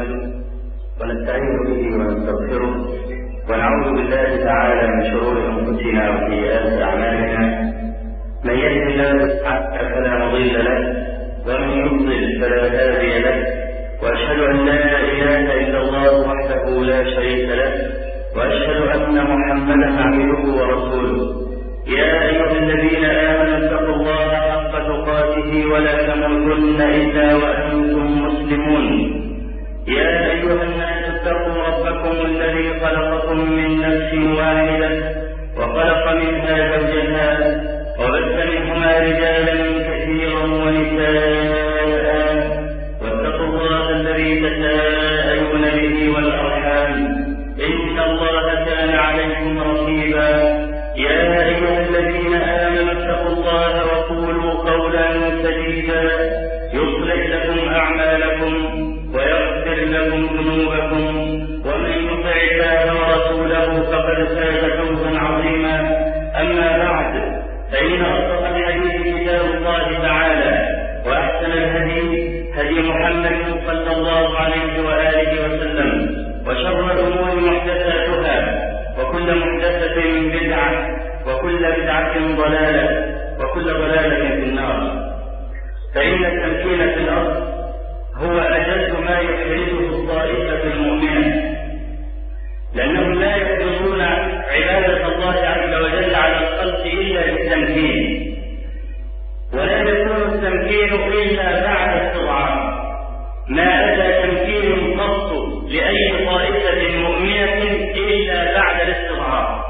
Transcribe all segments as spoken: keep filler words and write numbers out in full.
نحمده ونستعين به ونستغفره ونعوذ بالله تعالى من شرور انفسنا وسيئات اعمالنا. من يهد الله فلا مضل له ومن يضلل فلا هادي له، واشهد ان لا اله الا الله وحده لا شريك له، واشهد ان محمدا عبده ورسوله. يا ايها الذين امنوا اتقوا الله حق تقاته ولا تموتن الا وانتم مسلمون. يا ايها الناس اتقوا ربكم الذي خلقكم من نفس واحده وخلق منها زوجها وبث منهما رجالا كثيرا ونساء، واتقوا الله الذي تساءلون به والارحام ان الله كان عليكم رقيبا. يا ايها الذين امنوا اتقوا الله وقولوا قولا سديدا يصلح لكم اعمالكم ويغفر لكم ذنوبكم، ومن يطع الله ورسوله فقد فاز فوزا عظيما. اما بعد، فان اصدق الحديث كتاب الله تعالى، واحسن الهدي هدي محمد صلى الله عليه واله وسلم، وشر الامور محدثاتها، وكل محدثه بدعه، وكل بدعه ضلاله، وكل ضلاله في النار. فان التمكين في الارض هو أجل ما يحرزه الطائفة المؤمنة، لأنهم لا يحرزون عبادة الله عز وجل على الخلق إلا بالتمكين، ولا يكون التمكين إلا بعد استضعاف. ما أتى تمكين قط لأي طائفة مؤمنة إلا بعد الاستضعاف.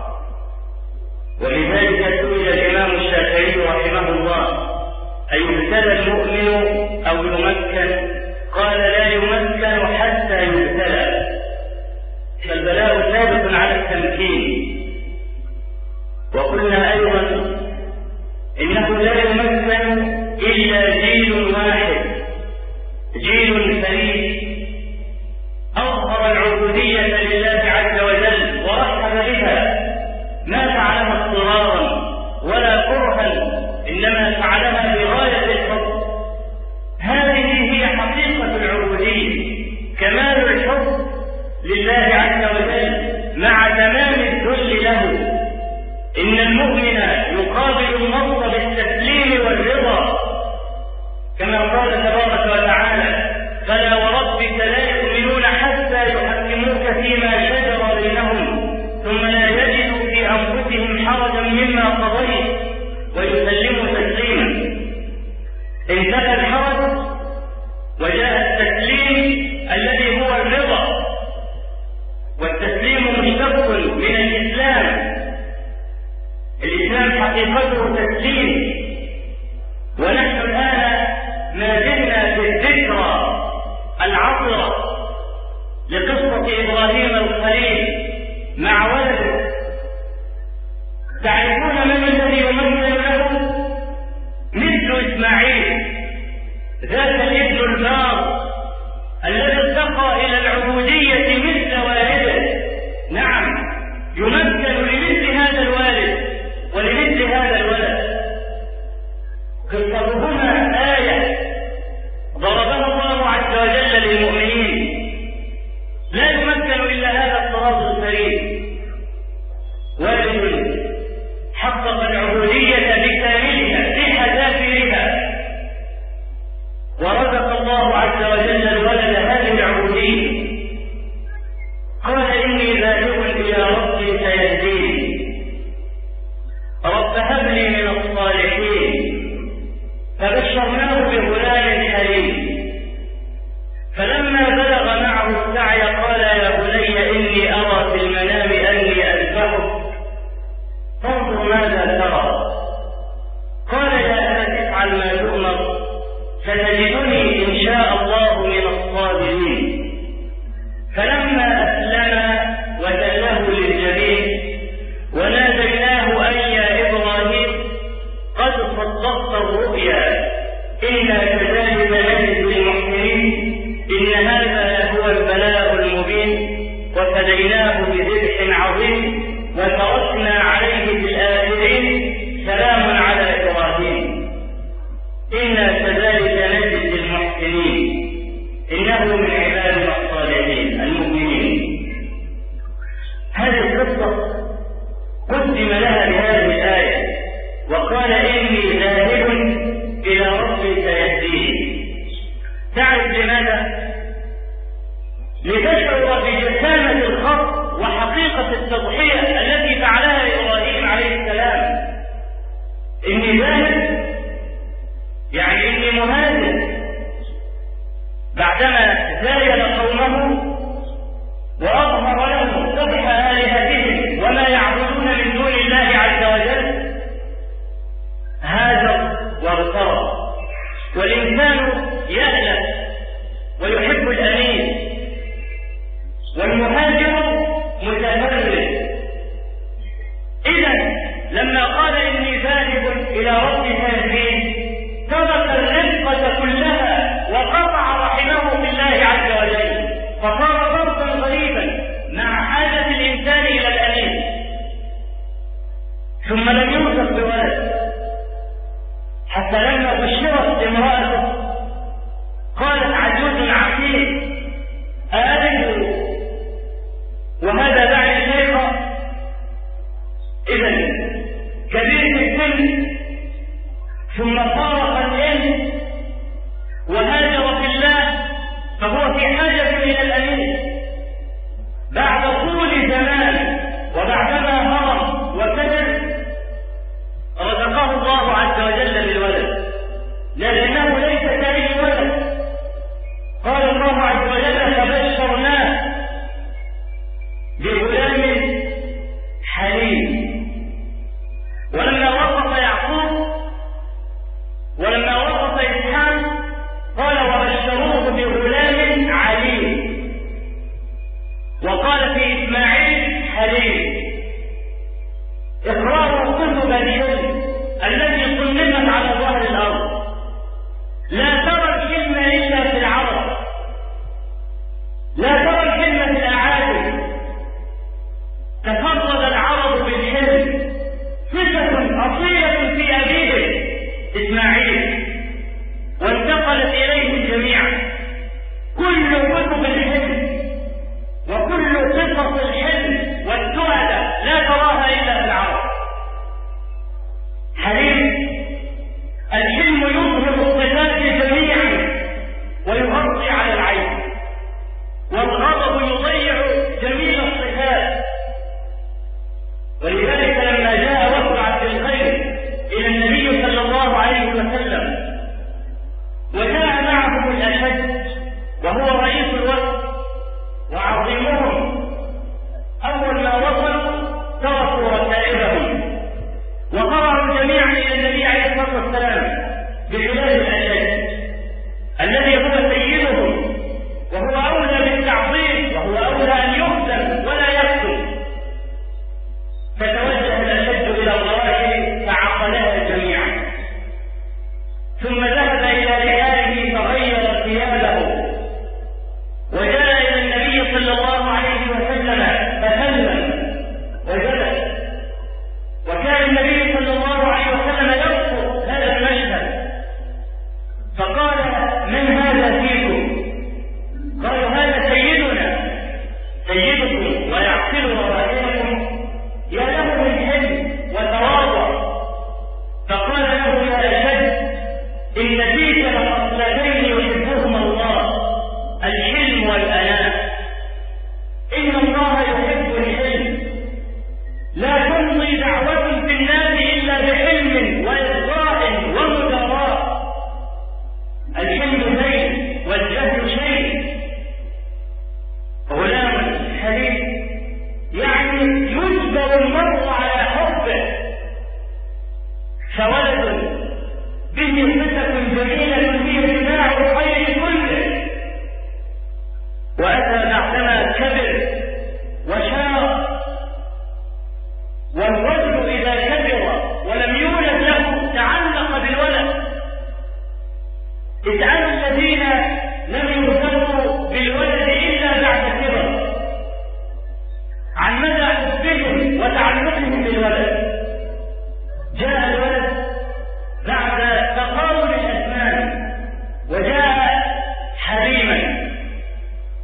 ولذلك سئل الإمام الشافعي رحمه الله: أيبتلى المؤمن أو يمكن؟ قال: لا يمكن حتى يبتلى. فالبلاء ثابت على التمكين. وقلنا أيضا إنه لا يمكن إلا جيل واحد، جيل فريد أظهر العبودية لله عز وجل ورحب بها، ما فعلها اضطرارا ولا كرها، إنما فعلها بغاية الحب. هذه هي حقيقة العبودية، كمال الحب لله عز وجل مع تمام الذل له. إن المؤمن يقابل النصر بالتسليم والرضا، كما قال تبارك وتعالى: فلا وربك لا يؤمنون حتى يحكموك فيما شجر بينهم ثم لا يجدوا في أنفسهم حرجا مما قضيت ويسلموا تسليما. انتهى الحرج وجاء التسليم الذي هو الرضا، والتسليم مشتق من الإسلام. الإسلام حقيقته تسليم. ونحن الآن ما زلنا في الذكرى العطرة لقصة إبراهيم الخليل مع ولده. تعرفون من الذي يمثل له؟ مثل إسماعيل، ذاك الابن البار الذي ارتقى إلى العبودية مثل والده. نعم، يمثل لمثل هذا الوالد ولمثل هذا الولد. قصتهما آية ضربها الله عز وجل للمؤمنين. لا يمثل إلا هذا الطراز الفريد، والد حقق العبودية بكاملها في حذافيرها، ورزق الله عز وجل الولد هذه العبودية. قال: إني ذاهب إلى ربي سيهدين، رب هب لي من الصالحين. فبشرناه بغلام حليم. فلما بلغ معه السعي قال: يا بني إني أرى في المنام أني أذبحك فانظر ماذا ترى. قال: يا أبت افعل ما تؤمر، ستجدني إن شاء الله من الصابرين. فلما أسلم وتله للجبين وناديناه أن يا إبراهيم قد صدقت الرؤيا إنا كذلك نجزي المحسنين إن هذا لهو البلاء المبين. وفديناه بذبح عظيم وتركنا عليه في الآخرين سلام على إبراهيم إنا كذلك نجزي المحسنين. إنه من عبادنا الصالحين المؤمنين. هذه القصة قدم لها بهذه الآية، وقال إني ذاهب إلى ربي سيهدين. تعرف لماذا؟ لتشعر بجسامة الخط وحقيقة التضحية التي فعلها إبراهيم عليه السلام. إني ذاهب يعني إني مهاجر، بعدما زايل قومه وأظهر لهم قبح آلهتهم وما يعبدون من دون الله عز وجل، هاجر واغترب. والإنسان يألف ويحب الأنيس، والمهاجر متفرد. إذا لما قال إني ذاهب إلى ربي سيهدين ترك الرفقة كلها وقطع رحمه بالله عز وجل، فصار ضربا غريبا مع حاجة الإنسان إلى الأنيس. ثم لم يوصف بولد، حتى لما بشرت امرأته قالت عجوز عقيم أألد وهذا داعي شيخا. إذن كبير في السن ثم فارق الإنس وهاجر في الله، فهو في حاجة إلى الأنيس بعد طول زمان. وبعدما هرم وكبر رزقه الله عز وجل بالولد، لكنه ليس كأي ولد. قال الله عز وجل فبشرناه بغلام حليم. ولما وصف يعقوب ولما وصف إسحاق قال وبشروه بغلام عليم. وقال في إسماعيل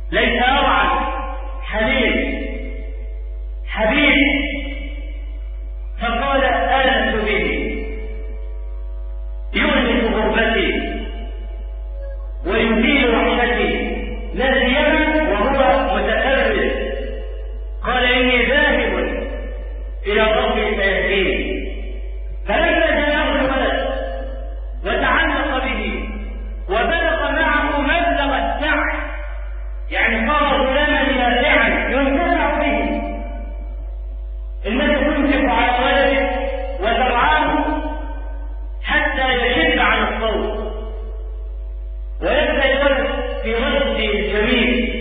ليس أوعى حليم حبيب، فقال آلت به يؤنس غربتي ويزيل وحشتي، لا سيما وهو متأرز. قال إني ذاهب إلى ربي سيهديني. فلما جاءه الولد وتعلق به وبلغ معه مبلغ السعي، يعني صار غلاما نافعا ينتفع به، الناس تنفق على ولده وترعاه حتى يشد عن الصوت ويبدا الولد في رشده الجميل.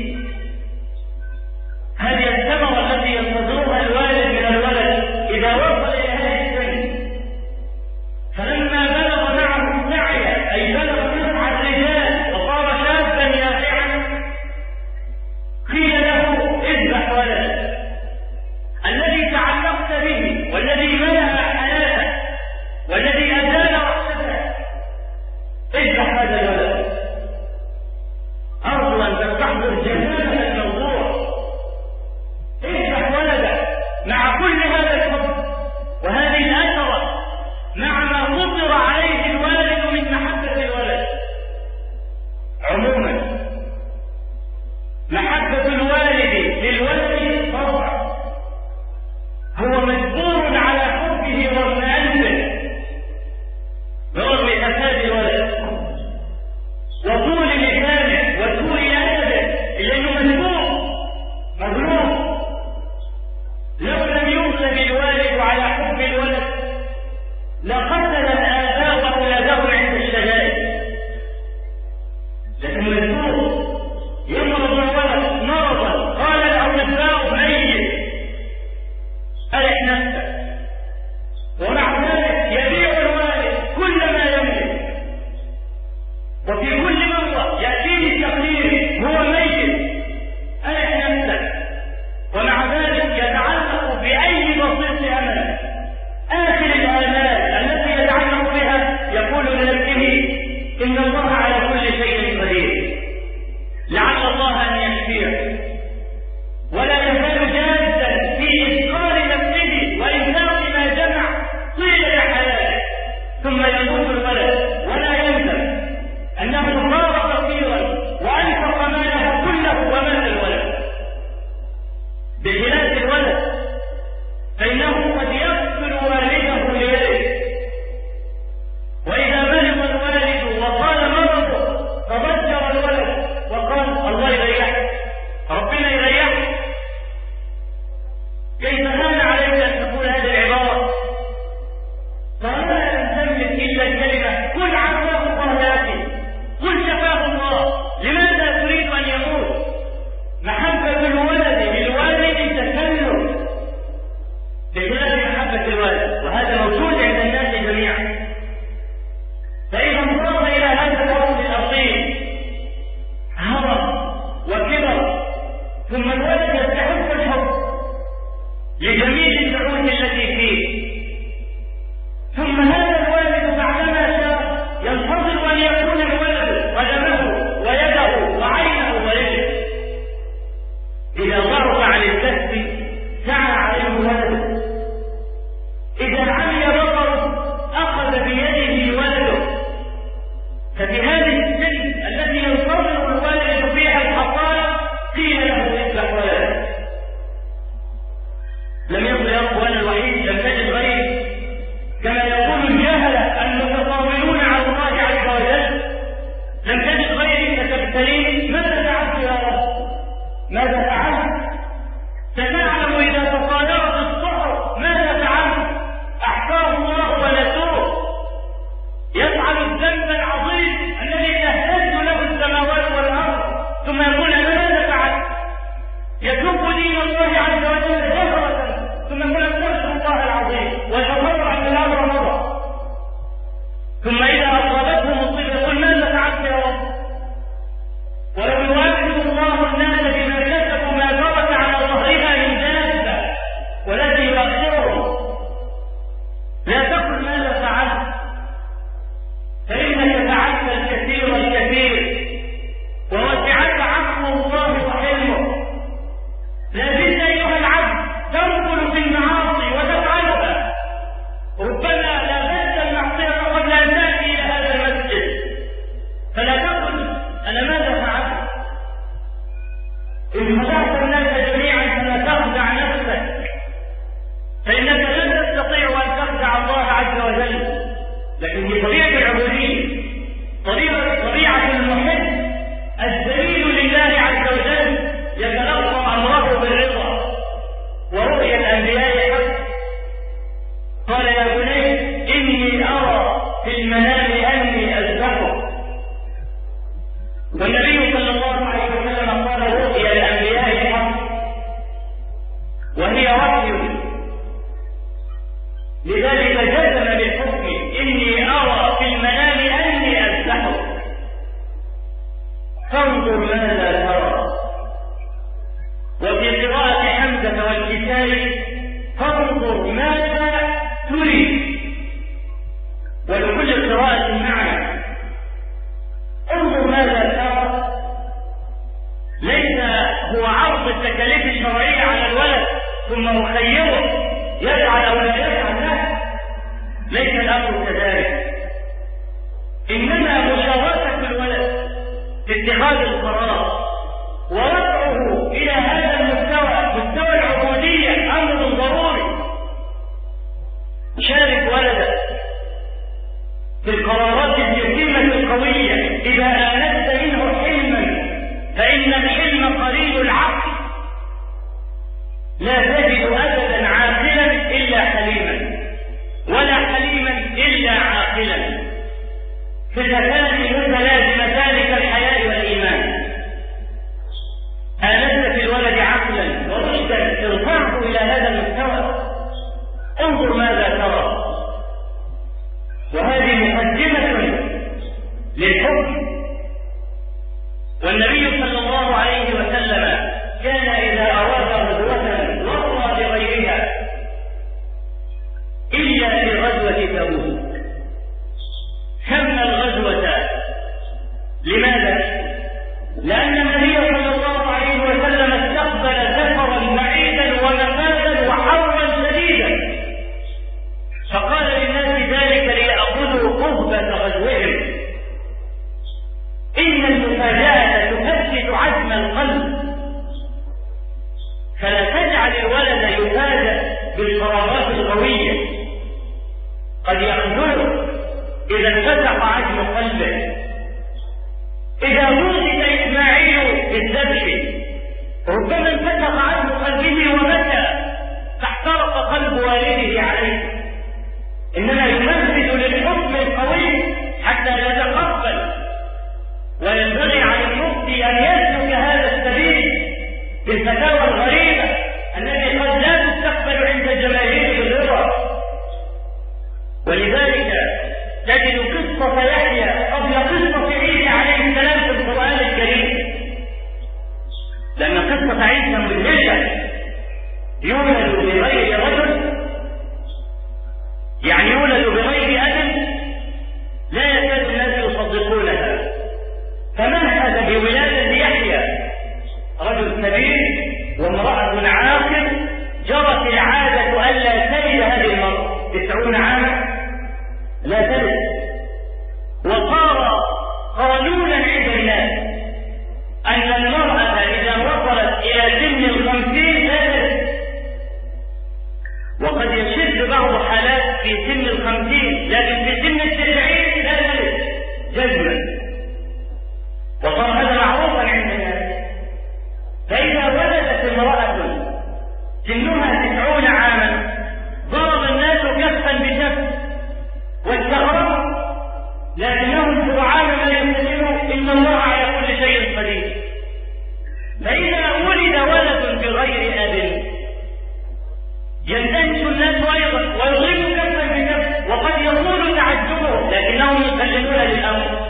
هذه الثمره التي ينتظرها الوالد من الولد اذا وصل الى هذه السن. فلما بلغ معه السعي اي بلغ تسع الرجال وصار شابا نافعا، قيل له اذبح ولدك الذي تعلقت به والذي ملأ حياتك والذي أزال وحشتك، اذبح هذا الولد. أرجو أن تستحضر جمال الموضوع. اذبح ولدك مع كل هذا الحب وهذه الأثرة، مع ما فطر عليه الوالد من محبة الولد. عموما محبة الوالد للولد طبعا هو مجبور على حبه رغم أنفه، برغم فساد الولد وطول لسانه وسوء أدبه، لأنه مجبور مظلوم. لو لم يغلب الوالد على حب الولد لقتل الآباء أولادهم عند الشدائد، لكن مجبور يمرض الولد مرضا قال الأطباء ميت، أرح نفسك. ومع ذلك يبيع الوالد كل ما يملك، وفي كل مرة يأتيه التقرير هو ميت، أرح نفسك. ومع ذلك يتعلق بأي بسيط أمل. آخر الآمال التي يتعلق بها يقول لنفسه إن الله على كل شيء قدير، لعل الله أن يشفيه، ولا يزال جادا في إذكار نفسه وإنفاق ما جمع طيلة حياته. ثم يموت الولد ولا يندم أنه صار فقيرا وأنفق ماله كله ومات الولد. بخلاف الولد فإنه قد يقتل والده ليده، وإذا مرض الوالد وقال مرضه تضجر الولد وقال الله يريحك، ربنا يريحك. كيف هان عليك أن تقول هذه العبارة؟ فلا لم تملك إلا الكلمة قل عفاه الله يأتي، قل شفاه الله. لماذا تريد أن يموت؟ محبة الولد للوالد تكلف بخلاف محبة الوالد، وهذا موجود عند الناس جميعا. فإذا انظر إلى هذا الرجل الأصيل هرم وكبر، ثم الولد يستحق الحب لجميع النعوت التي فيه، ثم هذا الوالد بعدما شاء ينتظر أن يكون الولد قدمه ويده وعينه ورجله. إذا ضرب عن الكسب سعى عليه الولد، إذا عمي بصره أخذ بيده ولده. ففي هذه السن التي ينتظر الوالد فيها الحصانة قيل له اذبح ولدك. لم يقل يا أخوانا الوحيد لم تجد غيري، كما يقول الجهلة المتطاولون على الله عز وجل لم تجد غيري فتبتليني. ماذا فعلت يا رب؟ ماذا فعلت؟ ستعلم إذا تطايرت الصحف ماذا فعلت. أحصاه الله ونسوه. يفعل الذنب العظيم الذي تهتز له السماوات والأرض ثم يقول ماذا فعلت. يتوب دين الله عز وجل جهرة ثم يقول استغفر الله العظيم ويتضرع من الأمر مضى. ثم إذا أصابته مصيبة يقول ماذا فعلت يا رب. ولو يواجه الله الناس بما كسبوا ما ترك على ظهرها من دابة ولكن يؤخرهم. لا تقل ماذا فعلت، فإنك فعلت الكثير الكثير ووسعك عفو الله وحلمه لذلك جزم بالحكم: إني أرى في المنام أني أذبحك فانظر ماذا ترى. وفي قراءة حمزة والكسائي: فانظر ماذا تريد. ولكل قراءة معنى. انظر ماذا ترى ليس هو عرض التكاليف الشرعية على الولد ثم مخيره يفعل أو لا يفعل. لا، ليس الأمر كذلك، إنما مشاركة الولد في اتخاذ القرار ورفعه إلى هذا المستوى، مستوى العبودية، أمر ضروري. شارك ولدك في القرارات الجسيمة القوية إذا آنست منه حلما، فإن الحلم قليل العقل. لا تجد أبدا عاقلا إلا حليما، ولا حليما إلا عاقلا، صفتان متلازمتان كالحياء والإيمان. آنست في الولد عقلا ورشدا ارفعه إلى هذا المستوى. انظر ماذا ترى. وهذه مقدمة للحكم. والنبي صلى الله عليه وسلم كان إذا أراد غزوة وصى بغيرها إلا في غزوة تبوك. سمى الغزوة لماذا؟ لأن النبي صلى الله عليه وسلم استقبل سفرا بعيدا ومفادا وحرا شديدا، فقال للناس ذلك ليأخذوا قربة غزوهم. إن المفاجأة تفتت عزم القلب، فلا تجعل الولد يفاجأ بالقرارات القوية، قد يخذله إذا انفتح عزم قلبه. إذا وجد إسماعيل بالذبح ربما انفتح عزم قلبه ومتى فاحترق قلب والده عليه. إنما يمهد للحكم القوي حتى يتقبل، وينبغي على المفتي أن يسلك هذا السبيل بالفتاوى الغريبة التي قد لا تستقبل عند جماهير الرضا. ولذلك تجد قصة يحيى قبل قصة عيسى عليه السلام في القرآن الكريم، لأن قصة عيسى مدهشة. يولد بغير رجل، يعني يولد بغير أب، لا يكاد الناس يصدقونها. فمهد بولادة يحيى رجل كبير وامرأة عاقل، جرت العادة ألا تلد هذه المرأة تسعون عاما لا تلد، وصار قانونا عند الناس أن المرأة إذا وصلت إلى سن الخمسين لا تلد. وقد يشد بعض حالات في سن الخمسين، لكن في سن التسعين لا تلد جزما، وصار هذا معروفا عند الناس. فإذا ولدت امرأة سنها تسعون عاما ضرب الناس كفا بكف واستغربوا، لكنهم سرعان ما ينتبهوا إن الله على كل شيء قدير. فإذا ولد ولد بغير أب يندهش الناس أيضا ويضرب كفا بكف، وقد يطول تعجبه لكنهم يسلمون للأمر.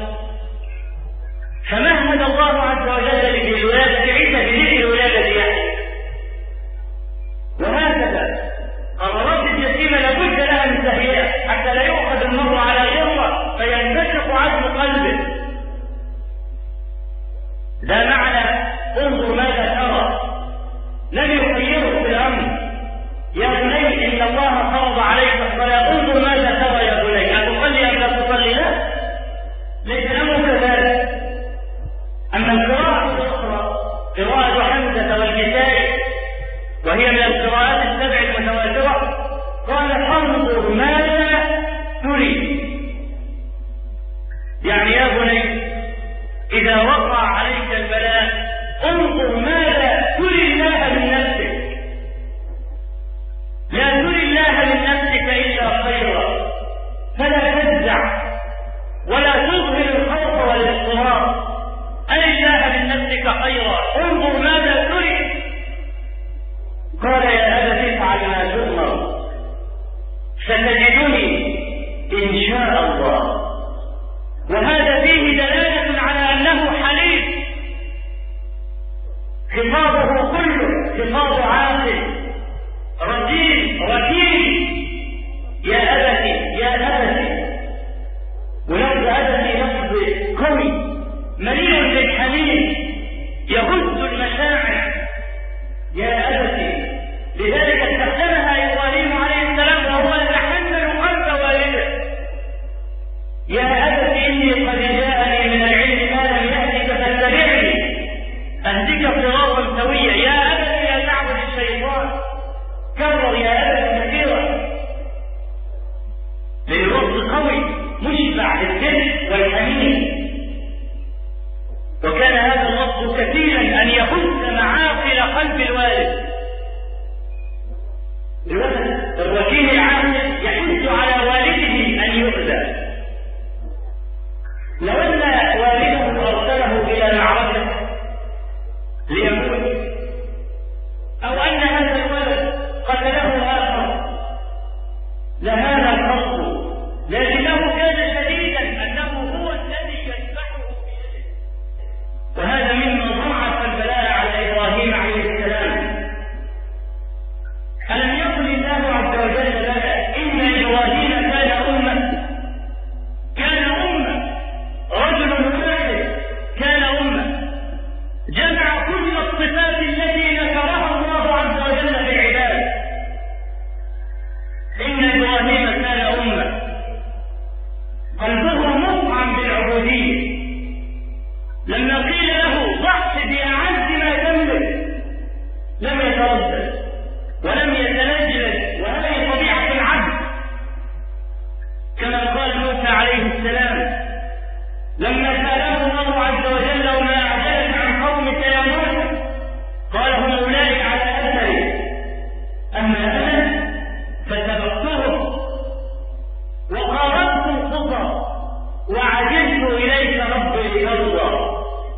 فمهد الله عز وجل لولادة عيسى بذكر ولادة يحيى. وهكذا قرارات الجسيمة لابد لها من تهيئة حتى لا يؤخذ المرء على غره فينكشف عزم قلبه. لا معنى انظر ماذا ترى، لم يخيره في الأمر. يا بني إن الله فرض عليك الصلاة، انظر ماذا ترى يا بني، أتصلي أم لا تصلي؟ لا، ليس الأمر كذلك. أما القراءة الأخرى قراءة حمزة والكسائي وهي من القراءات السبع المتواترة، قال فانظر ماذا تريد. يعني يا بني إذا وقع عليك البلاء انظر ماذا تري الله من نفسك، لا تري الله من نفسك إلا خيرا، فلا تفزع ولا تظهر الخوف والاضطراب. أن الله من نفسك خيرا، انظر ماذا تريد. قال يا أبت افعل ما تؤمر ستجدني إن شاء الله. وهذا فيه دلالة على أنه حليم، خطابه كله خطاب عاقل رجيم ركيم. يا أبتي يا أبتي، ولفظ أبتي لفظ قوي مليء بالحنين يهز المشاعر. يا أبتي، لذلك استخدمها إبراهيم عليه السلام وهو يتحمل قلب والده. يا أبتي إني قد جاءني من العلم ما لم يأتك فاتبعني أهدك صراطا سويا. يا أبتي لا تعبد الشيطان. كرر يا أبتي كثيرا، للوصف قوي مشبع بالذكر والحنين. وكان هذا الوصف كثيرا أن يهز معاقل قلب الوالد. الولد الوكيل العاقل يحث على والده أن يؤذى. لو أن والده أرسله إلى معركة ليموت، أو أن هذا الولد قتله آخر، لهذا الفرق، لكنه كان شديدا أنه هو الذي يذبحه بيده. وهذا مما ضاعف البلاء على إبراهيم عليه السلام. ألم يقل الله عز وجل لنا إن إبراهيم كان أمة، كان أمة، رجل واحد كان أمة، جمع كل الصفات التي ذكرها الله عز وجل في العباد. إن إبراهيم كان أمة، قلبه مطعم بالعبودية. لما قيل له ضحي بأعز ما تملك لم يتردد ولم يتنجد، وهذه طبيعة العبد. كما قال موسى عليه السلام لما سأله الله عز وجل وما أعجلك عن قومك يا موسى، قال هم أولئك على أثري، أما أنا فسبقتهم وقاربت الخطى وعجلت إليك ربي لترضى.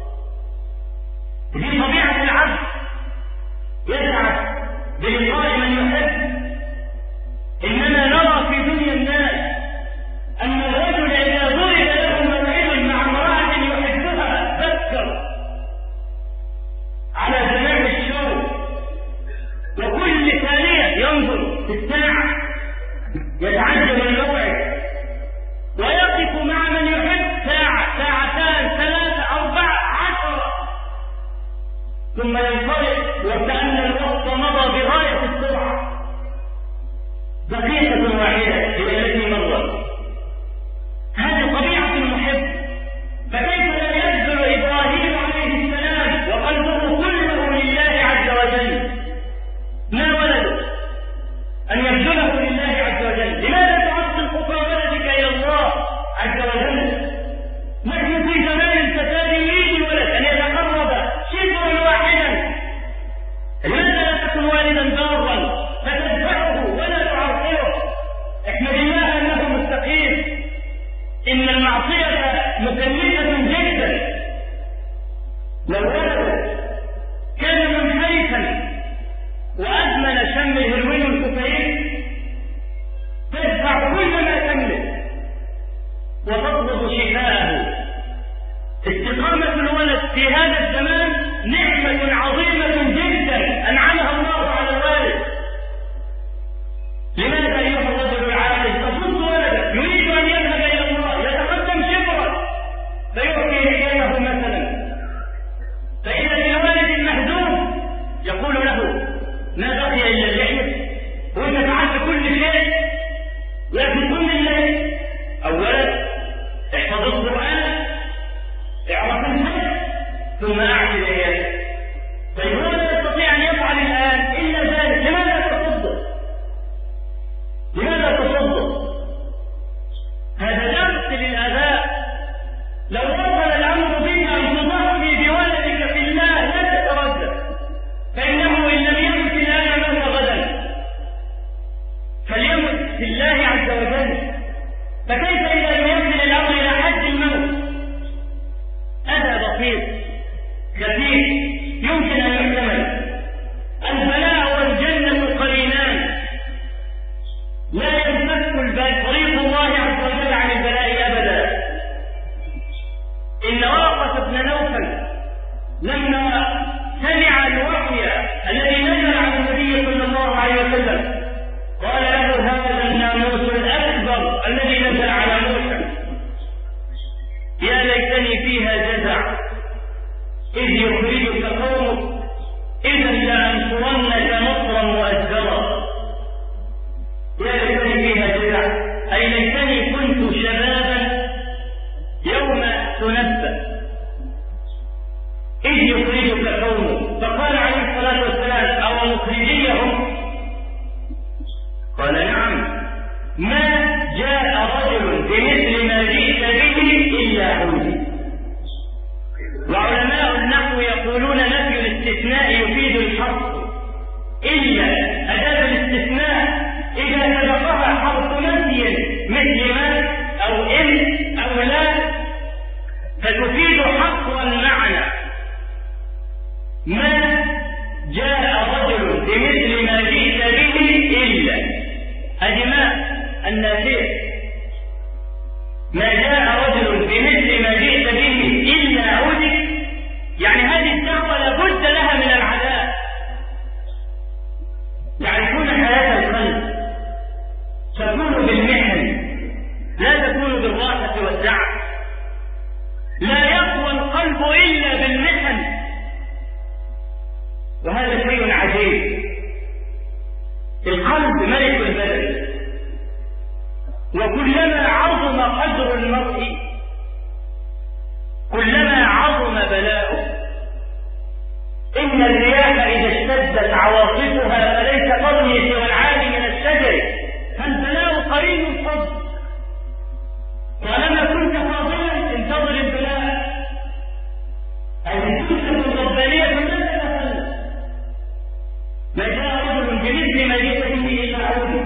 دي طبيعة العبد، يسعد بلقاء من يحب. إننا نرى في دنيا الناس أن الرجل إذا ضرب له موعد مع امرأة يحبها فكر على زمان الشوق، وكل ثانية ينظر في الساعة يتعجب الموعد، ويقف مع من يحب ساعة ساعتان ثلاثة أربعة عشرة، ثم ينصرف وكأن الوقت مضى بغاية السرعة. دقيقة واحدة هي التي مرت. هذه طبيعة المحب. فكيف لا يبذل إبراهيم عليه السلام وقلبه كله لله عز وجل؟ ما ولده أن يبذله لله عز وجل؟ لماذا تعطل خطى ولدك إلى الله عز وجل؟ نحن في زمان الفساد يريد الولد أن يتقرب شبرا واحدا. لماذا لا تكون والدا بارا فتذبحه ولا تعرقله؟ احمد الله أنه مستقيم. إن المعصية مكلفة جدا. لو ولد كان منحرفا وأدمن شم الهروين والكوكايين تدفع كل ما تملك وتطلب شفاءه. استقامة الولد في هذا الزمان نعمة عظيمة جدا أنعمها الله على الوالد. لماذا أيها الرجل العاقل تصد ولدك يريد أن يذهب إلى الله يتقدم شبرا فيعطي لحيته مثلا، فإذا الوالد المهزوم يقول له ما بقي إلا اللحية وأنت فعلت كل شيء، لكن كل الليل أولا احفظ القرآن، اعرف الحج، ثم أعجل إياك. طيب هو لا يستطيع أن يفعل الآن إلا ذلك، لماذا تصدق؟ لماذا تصدق؟ هذا درس للآباء. لو وصل الأمر بك أن تضحي بولدك في الله لا تتردد، فإنه إن لم يمت الآن موت غدا، فليمت في الله عز وجل. فكيف إذا لم يصل الأمر إلى حد الموت؟ هذا بسيط خفيف يمكن أن يحتمل. البلاء والجنة قرينان لا ينفك لما سمع الوحي الذي نزل على النبي صلى الله عليه وسلم قال له هذا الناموس الأكبر الذي نزل على موسى، يا ليتني فيها جزع إذ يخرجك قومك إذا لأنصرنك نصرا مؤزرا. يا ليتني فيها جزع أي ليتني كنت شبابا يوم تنبأ إذ يخرجك قومك. فقال عليه الصلاة والسلام أو مخرجيهم؟ قال نعم، ما جاء رجل بمثل ما جئت به إلا عودي. وعلماء النحو يقولون نفي الاستثناء يفيد الحصر، إلا أداة الاستثناء إذا سبقها حرف نفي مثل ما أو إن أو لا فتفيد حصر المعنى. ما جاء رجل بمثل ما جئت به إلا أجماع النافية، ما جاء رجل بمثل ما جئت به إلا عودك، يعني هذه الدعوة لابد لها من العذاب. يعرفون حياة القلب تكون بالمحن لا تكون بالراحة والدعم. لا يقوى القلب إلا بالمحن، وهذا شيء عجيب. القلب ملك البدن، وكلما عظم قدر المرء كلما عظم بلاؤه. إن الرياح إذا اشتدت عواصفها فليس قرني سوى العالي من الشجر، فالبلاء قريب الفضل. طالما كنت فاضلا انتظر البلاء. الجثة الربانية لا تتخلف. ما جاء رجل بمثل ما جئت به إلا عودي.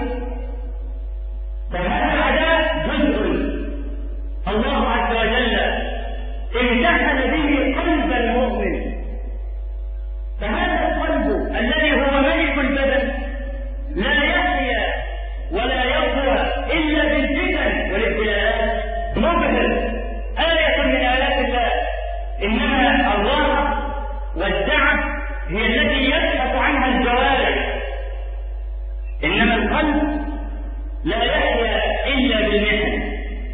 فهذا العذاب جزء الله عز وجل امتحن به قلب المؤمن. فهذا القلب الذي هو ملك البدن لا يحيا ولا يقوى إلا بالفتن والابتلاءات. مبهر آية من آيات الله. إنما الراحة والدعم هي التي يبحث عنها الجوارح، إنما القلب لا يحيا إلا بالمحن.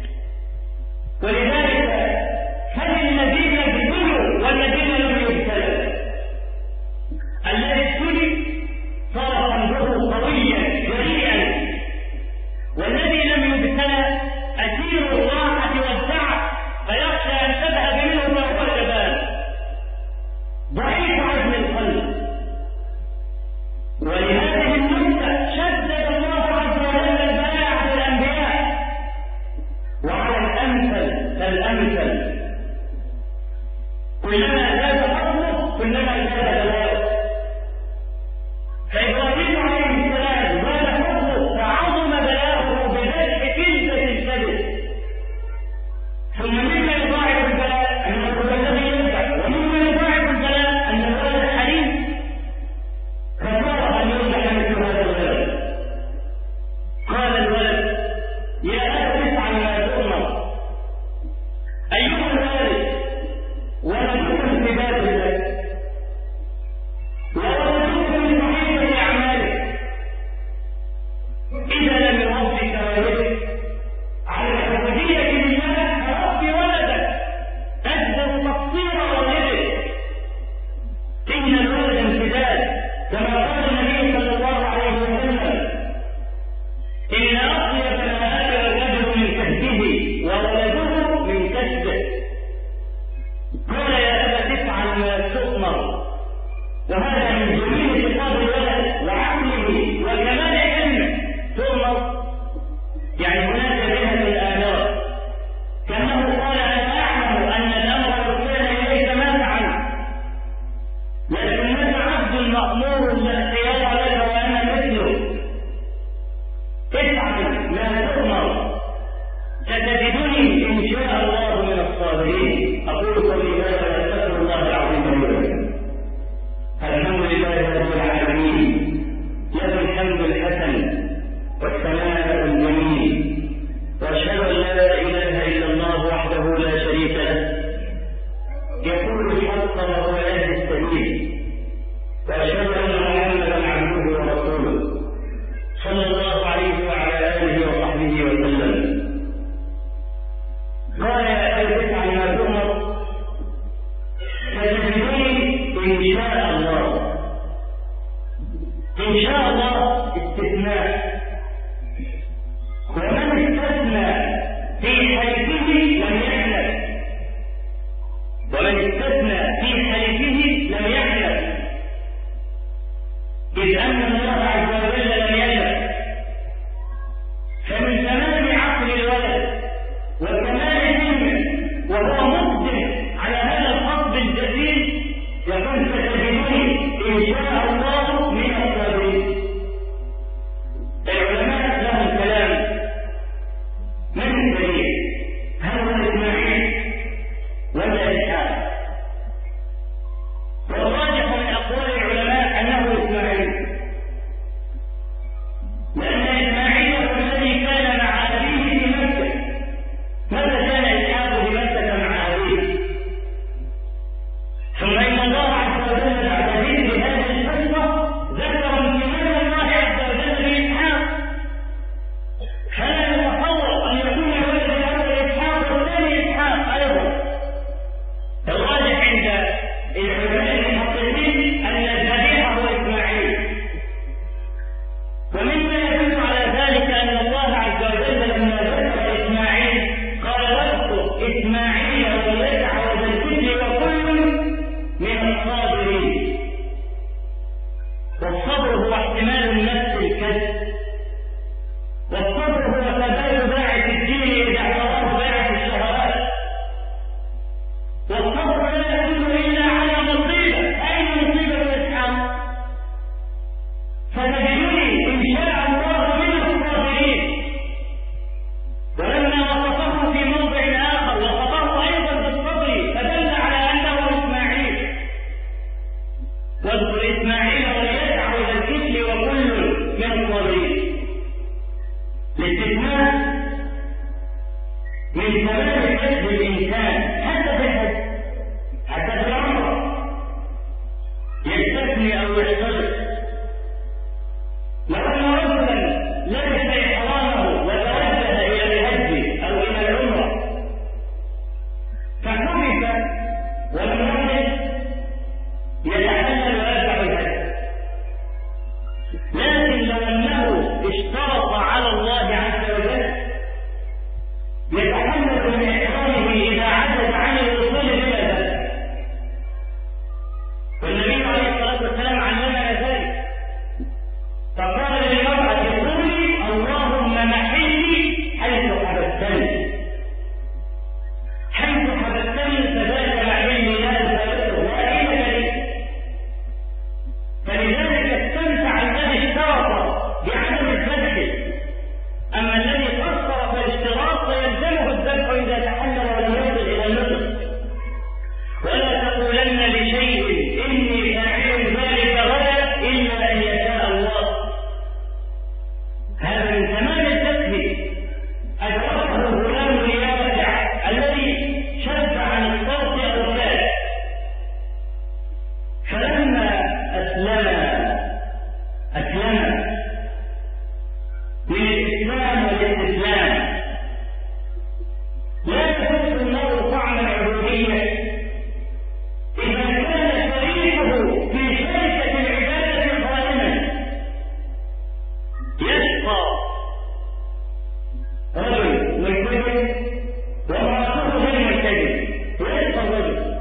ولذلك هل الذين ابتلوا والذين لم يبتلوا؟ الذي ابتلي صار قلبه قويا جريئا، والذي لم يبتلى أسير الراحة والدعم فيخشى أن تذهب منه وهو شباب ضعيف عزم القلب. ولهذه النكتة شدد الله عز وجل البلاء على الأنبياء وعلى الأمثل فالأمثل. كلما زاد فضله كلما زاد بلاؤه. فإبراهيم عليه السلام زاد فضله فعظم بلاؤه بذبح كلمة الكبد. ثم مما يضاعف البلاء أنه هو الذي يذبح، ومما يضاعف البلاء أن الولد حليم فصار أن يذبح مثل هذا الولد. قال الولد يا أبت افعل ما تؤمر أيها الوالد، ولدكم في باب الله وولدكم من صحيفة أعمالك. إذا لم يربك والدك على العبودية لله فرب ولدك أجدر تقصير والدك. إن الولد امتداد كما قال النبي صلى الله عليه وسلم إن أطيب ما أكل الرجل من كسبه وولده من كسبه. قال يا أبت افعل ما تؤمر. وهذا من جميل صفات الولد وعقله وكمال علمه. تؤمر يعني هناك بها الآمار، كأنه قال أنا أعلم أن الأمر كان إليك ما فعل، لكنك عبد مأمور لا اختيار لك وأنا مثله. افعل ما تؤمر ستجدني إن شاء الله من الصابرين. أقول قولي هذا وأستغفر الله العظيم لي ولكم. الحمد لله رب العالمين، إن شاء الله. إن شاء الله استثناء، ومن استثنى في حلفه لم يحلف، ومن استثنى في حلفه لم يحلف، إذ أن الله عز وجل لم يحلف. فمن تمام عقل الولد وكمال علمه وهو مقدم على هذا القصد الجليل يقول ستجدني إن شاء الله من الصابرين. العلماء لهم كلام من الدليل؟ هل هو إسماعيل ولا إسحاق؟ والراجح من أقوال العلماء أنه إسماعيل، لأن إسماعيل هو الذي كان مع أبيه في مكة. ماذا كان إسحاق بمكة مع أبيه؟ ثم إن الله عز وجل بعد ذكر هذه القصة ذكر امتنان الله عز وجل لإسحاق، فلا نتصور أن يكون ولد الأول إسحاق والثاني إسحاق أيضا. الراجح عند العلماء المحققين أن الذبيح هو إسماعيل، ومما يدل على ذلك أن الله عز وجل لما ذكر إسماعيل قال واذكر إسماعيل واليسع وذا الكفل وكل من الصابرين. والصبر هو احتمال النفس الكذب، والصبر هو ثبات باعث الدين إذا اعتراه باعث الشهوات، والصبر لا يكون إلا على مصيبة. أين مصيبة إسحاق؟ فتجدني إن شاء الله من الصابرين. ولما وصفه في موضع آخر وصفه أيضا بالصبر فدل على أنه إسماعيل. واذكر إسماعيل واليسع وذا الكفل وكل من الصابرين. الاستثناء من تمام كسب الإنسان حتى في الحج، حتى في العمرة يستثني أو يحتجب. لو أن رجلا لبس إحرامه وتوجه إلى الحج أو إلى العمرة فحبس ولم يحج يتحلل ويرجع الحج. لكن لو أنه اشترط على الله عز وجل يتحلل من إحرامه إذا عجز عن الوصول إلى ذلك. والنبي عليه الصلاة والسلام علمنا ذلك، فقال للمرأة قولي اللهم محلي حيث حبستني، حيث حبستني فذاك محلي لا أسأله وأين لي. فلذلك استمتع الذي اشترط بعدم الذبح، أما الذي قصر في الاشتراط فيلزمه الذبح إذا تحلل ولم يصل إلى النصف. ولا تقولن لشيء إني فاعل ذلك غدا إلا أن يشاء الله. هذا من تمام الذبح. أدركه غلام اليافع الذي شد عن الصوت أولاده، فلما أسلم أسلم من الإسلام والاستسلام لا يحس المرء طعم العبودية إذا كان شريكه في شركة العبادة قائما. يشقى رجل ملتزم وامرأته غير ملتزم، ويشقى الرجل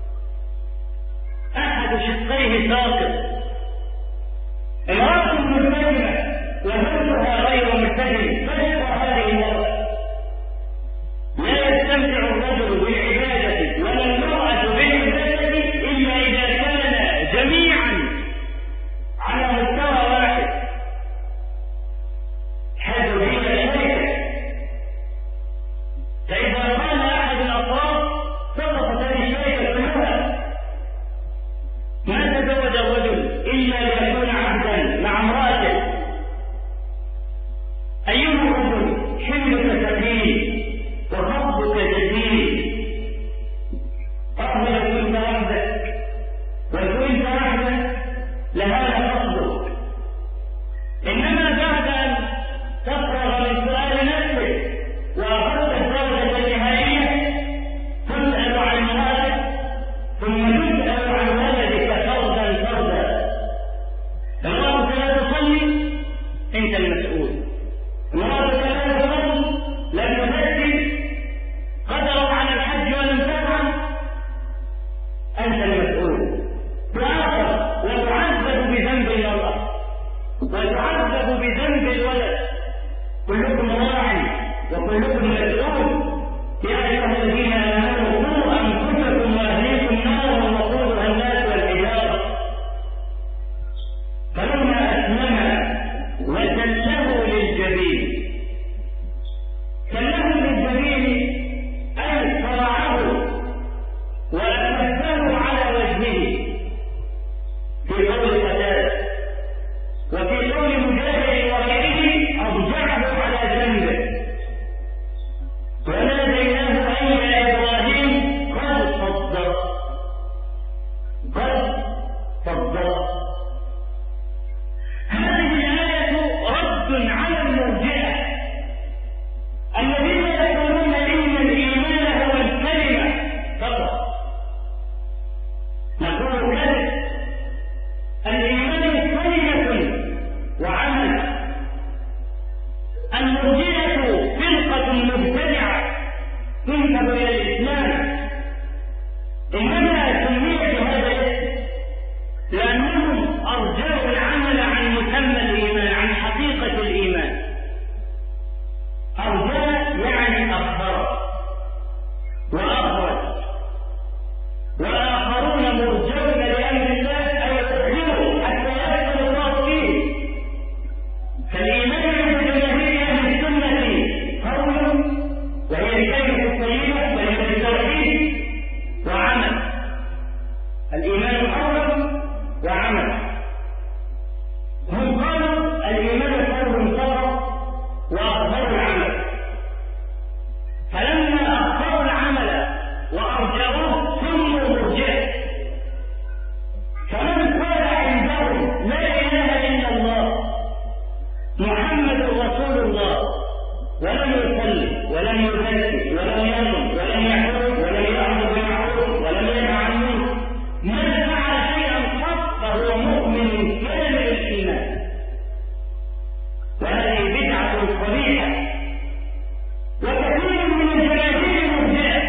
أحد شقيه ساقط، امرأة ملتزمة وزوجها غير ملتزم، فيشقى هذه المرأة. لا يستمتع الرجل بالعبادة ولا المرأة بالعبادة إلا إذا كان جميعا على مستوى واحد. هذا هي الشركة. فإذا قال أحد الأطراف سقطت هذه الشركة كلها. ما تزوج الرجل إلا ليكون عبدا مع امرأته. أيها الرجل حمل في قول قتادة وفي قول مجاهد وغيره أضجعه على جنبه وناديناه أي يا إبراهيم قد صدق قد صدق. هذه الآية رد على المرجئة الذين يقولون إن الإيمان هو الكلمة فقط. نقول كذب، الإيمان كلمة وعمل. المرجئة فرقة مبتدعة تنسب إلى الإسلام، إنما سميت بهذا الاسم لأنهم أرجعوا العمل عن مسمى الإيمان، عن حقيقة الإيمان. أرجاء يعني أخبر وأخرج، وآخرون مرجون لأمر الله أي يخبروا حتى يحصل الله فيه. فالإيمان عند جماهير أهل السنة قول وهي الكلمة الطيبة وهي التوحيد وعمل. الإيمان قول وعمل. هم قالوا الإيمان قول فقط وأخبروا العمل، فلما أخبروا العمل وأرجعوه سموا مرجئة. فمن قال عندهم لا إله إلا الله محمد رسول الله ولم يصلي ولم يزكي ولم يصم ولم يحج ولم يأمر بالمعروف ولم ينهى عن المنكر، من فعل شيئا قط فهو مؤمن كامل الإيمان. وهذه بدعة قبيحة، وكثير من الجماهير مرجئة.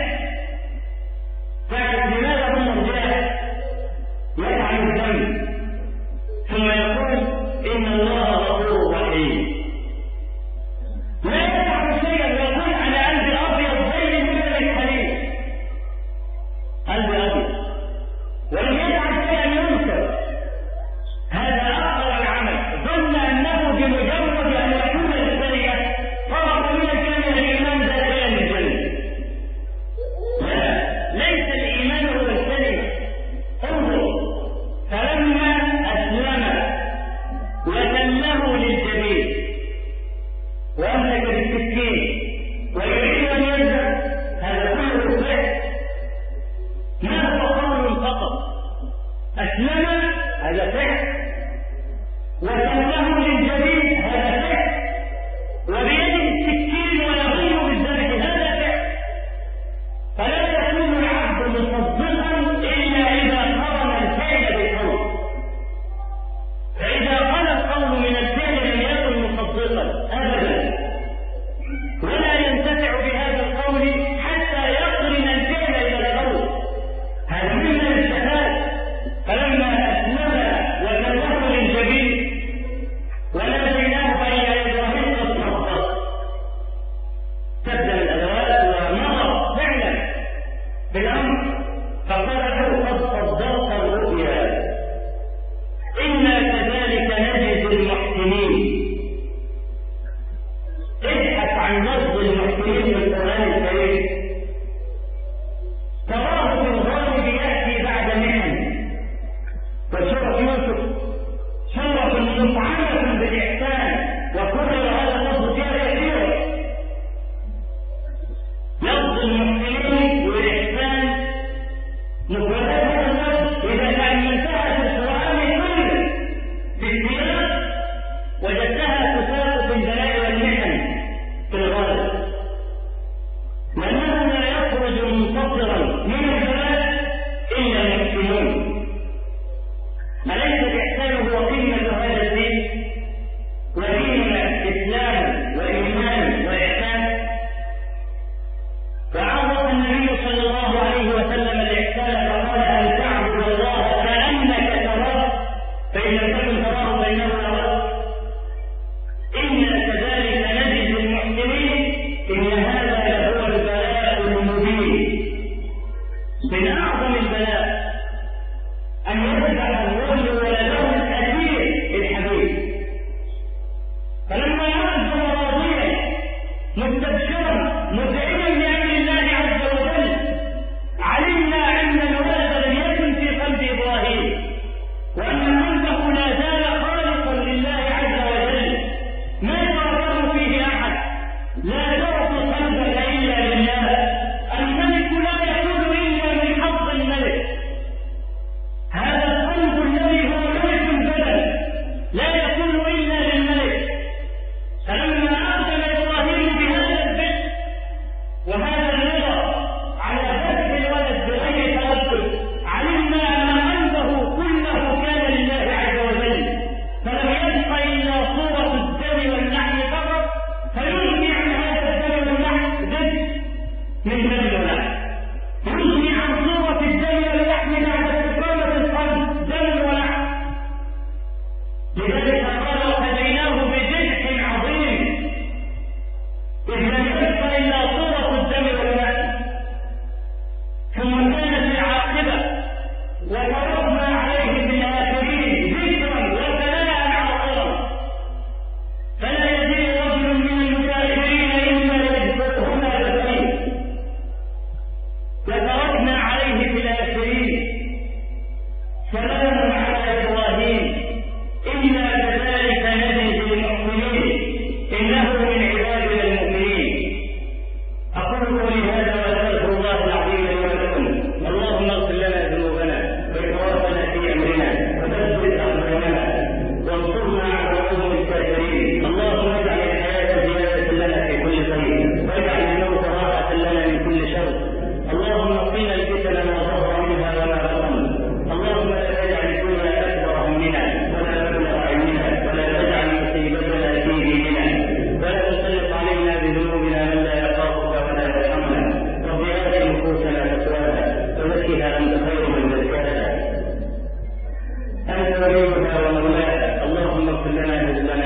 تعرف لماذا هم مرجئة؟ يفعل الذنب ثم يقول إن الله غفور رحيم. لا يفعل شيئا ويقول على قلب أبيض زي مثل الحديد، قلب أبيض، ولم يفعل شيئا ينكر. هذا أخر العمل، ظن أنه بمجرد أن يكون السريع فرق من كان الإيمان ذاتيا للجنة. لا، ليس الإيمان هو الكلمة. انظر، فلما أسلم وتله للجبين وأمسك بالسكين ويريد أن ينزع، هذا كله الصحة. ما هو قول فقط. أسلم هذا صحة، وتله للجبين هذا صحة، وبيده السكين ويغير بالذبح هذا صحة. فلا يكون العبد مصدقا إلا إذا قرن الفعل بالقول، فإذا قال القول من الفعل لم يكن مصدقا أبدا، ولا ينتفع بهذا القول حتى يقرن الفعل إلى القول. هذا مما يستفاد. فلما أسلم وتله للجبين وناديناه أن سلام على إبراهيم إنا كذلك نجزي المحسنين إنه من عبادنا المؤمنين. أقول قولي هذا وأستغفر الله العظيم لي ولكم. اللهم اغفر لنا ذنوبنا وإسرافنا في أمرنا وثبت أقدامنا وانصرنا على القوم الكافرين. اللهم اجعل الحياة زيادة لنا في كل خير واجعل الموت راحة لنا من كل شر. اللهم قنا الفتن ما ظهر منها وما بطن. اللهم لا تجعل الدنيا أكبر همنا ولا مبلغ علمنا ولا تجعل مصيبتنا في ديننا ولا تسلط علينا بذنوبنا من لا يخافك ولا يرحمنا. رب آت نفوسنا تقواها وزكها أنت خير من زكاها أنت وليها ومولاها. اللهم اغفر لنا ذنوبنا